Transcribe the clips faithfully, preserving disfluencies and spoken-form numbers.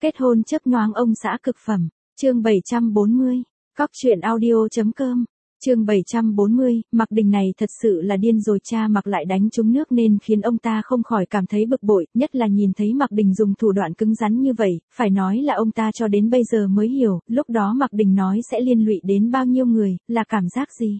Kết hôn chớp nhoáng ông xã cực phẩm, chương bảy trăm bốn mươi, cóc truyện audio.com, chương bảy trăm bốn mươi, Mạc Đình này thật sự là điên rồi, cha Mạc lại đánh trúng nước nên khiến ông ta không khỏi cảm thấy bực bội, nhất là nhìn thấy Mạc Đình dùng thủ đoạn cứng rắn như vậy, phải nói là ông ta cho đến bây giờ mới hiểu, lúc đó Mạc Đình nói sẽ liên lụy đến bao nhiêu người, là cảm giác gì.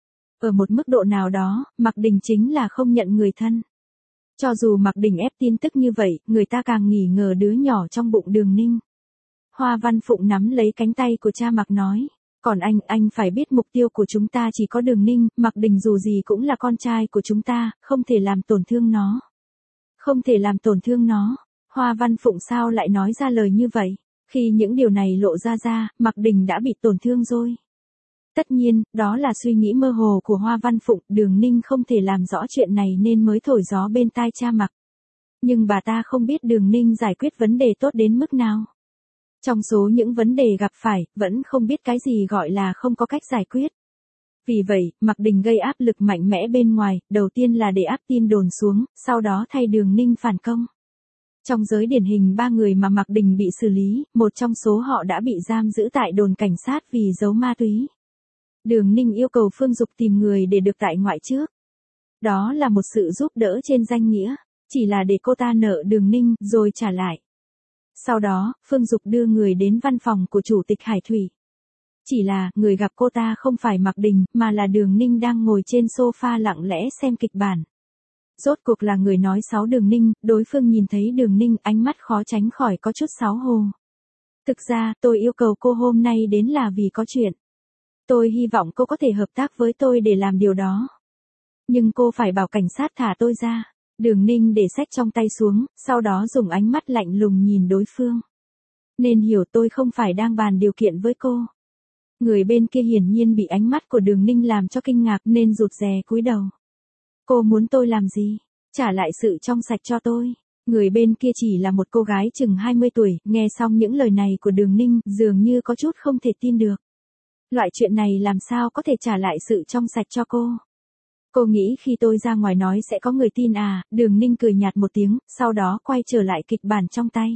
Ở một mức độ nào đó, Mạc Đình chính là không nhận người thân. Cho dù Mạc Đình ép tin tức như vậy, người ta càng nghi ngờ đứa nhỏ trong bụng Đường Ninh. Hoa Văn Phụng nắm lấy cánh tay của cha Mạc nói, còn anh, anh phải biết mục tiêu của chúng ta chỉ có Đường Ninh, Mạc Đình dù gì cũng là con trai của chúng ta, không thể làm tổn thương nó. Không thể làm tổn thương nó. Hoa Văn Phụng sao lại nói ra lời như vậy? Khi những điều này lộ ra ra, Mạc Đình đã bị tổn thương rồi. Tất nhiên, đó là suy nghĩ mơ hồ của Hoa Văn Phụng, Đường Ninh không thể làm rõ chuyện này nên mới thổi gió bên tai cha Mạc. Nhưng bà ta không biết Đường Ninh giải quyết vấn đề tốt đến mức nào. Trong số những vấn đề gặp phải, vẫn không biết cái gì gọi là không có cách giải quyết. Vì vậy, Mạc Đình gây áp lực mạnh mẽ bên ngoài, đầu tiên là để áp tin đồn xuống, sau đó thay Đường Ninh phản công. Trong giới điển hình ba người mà Mạc Đình bị xử lý, một trong số họ đã bị giam giữ tại đồn cảnh sát vì giấu ma túy. Đường Ninh yêu cầu Phương Dục tìm người để được tại ngoại trước. Đó là một sự giúp đỡ trên danh nghĩa, chỉ là để cô ta nợ Đường Ninh rồi trả lại. Sau đó, Phương Dục đưa người đến văn phòng của Chủ tịch Hải Thủy. Chỉ là, người gặp cô ta không phải Mạc Đình, mà là Đường Ninh đang ngồi trên sofa lặng lẽ xem kịch bản. Rốt cuộc là người nói xấu Đường Ninh, đối phương nhìn thấy Đường Ninh, ánh mắt khó tránh khỏi có chút xấu hổ. Thực ra, tôi yêu cầu cô hôm nay đến là vì có chuyện. Tôi hy vọng cô có thể hợp tác với tôi để làm điều đó. Nhưng cô phải bảo cảnh sát thả tôi ra. Đường Ninh để sách trong tay xuống, sau đó dùng ánh mắt lạnh lùng nhìn đối phương. Nên hiểu tôi không phải đang bàn điều kiện với cô. Người bên kia hiển nhiên bị ánh mắt của Đường Ninh làm cho kinh ngạc nên rụt rè cúi đầu. Cô muốn tôi làm gì? Trả lại sự trong sạch cho tôi. Người bên kia chỉ là một cô gái chừng hai mươi tuổi, nghe xong những lời này của Đường Ninh, dường như có chút không thể tin được. Loại chuyện này làm sao có thể trả lại sự trong sạch cho cô? Cô nghĩ khi tôi ra ngoài nói sẽ có người tin à? Đường Ninh cười nhạt một tiếng, sau đó quay trở lại kịch bản trong tay.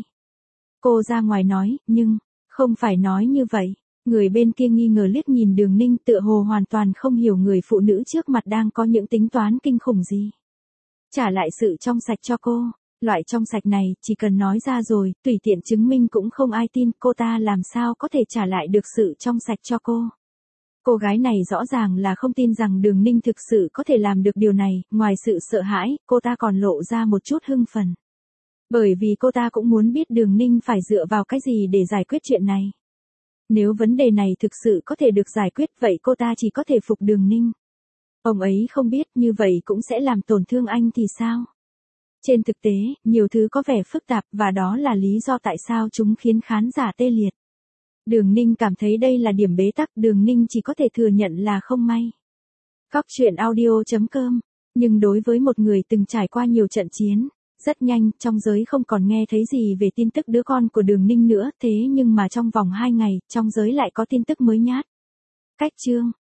Cô ra ngoài nói, nhưng, không phải nói như vậy. Người bên kia nghi ngờ liếc nhìn Đường Ninh tựa hồ hoàn toàn không hiểu người phụ nữ trước mặt đang có những tính toán kinh khủng gì. Trả lại sự trong sạch cho cô. Loại trong sạch này, chỉ cần nói ra rồi, tùy tiện chứng minh cũng không ai tin, cô ta làm sao có thể trả lại được sự trong sạch cho cô. Cô gái này rõ ràng là không tin rằng Đường Ninh thực sự có thể làm được điều này, ngoài sự sợ hãi, cô ta còn lộ ra một chút hưng phấn. Bởi vì cô ta cũng muốn biết Đường Ninh phải dựa vào cái gì để giải quyết chuyện này. Nếu vấn đề này thực sự có thể được giải quyết, vậy cô ta chỉ có thể phục Đường Ninh. Ông ấy không biết như vậy cũng sẽ làm tổn thương anh thì sao? Trên thực tế, nhiều thứ có vẻ phức tạp và đó là lý do tại sao chúng khiến khán giả tê liệt. Đường Ninh cảm thấy đây là điểm bế tắc, Đường Ninh chỉ có thể thừa nhận là không may. Cóc truyện audio.com, nhưng đối với một người từng trải qua nhiều trận chiến, rất nhanh, trong giới không còn nghe thấy gì về tin tức đứa con của Đường Ninh nữa, thế nhưng mà trong vòng hai ngày, trong giới lại có tin tức mới nhát. Cách chương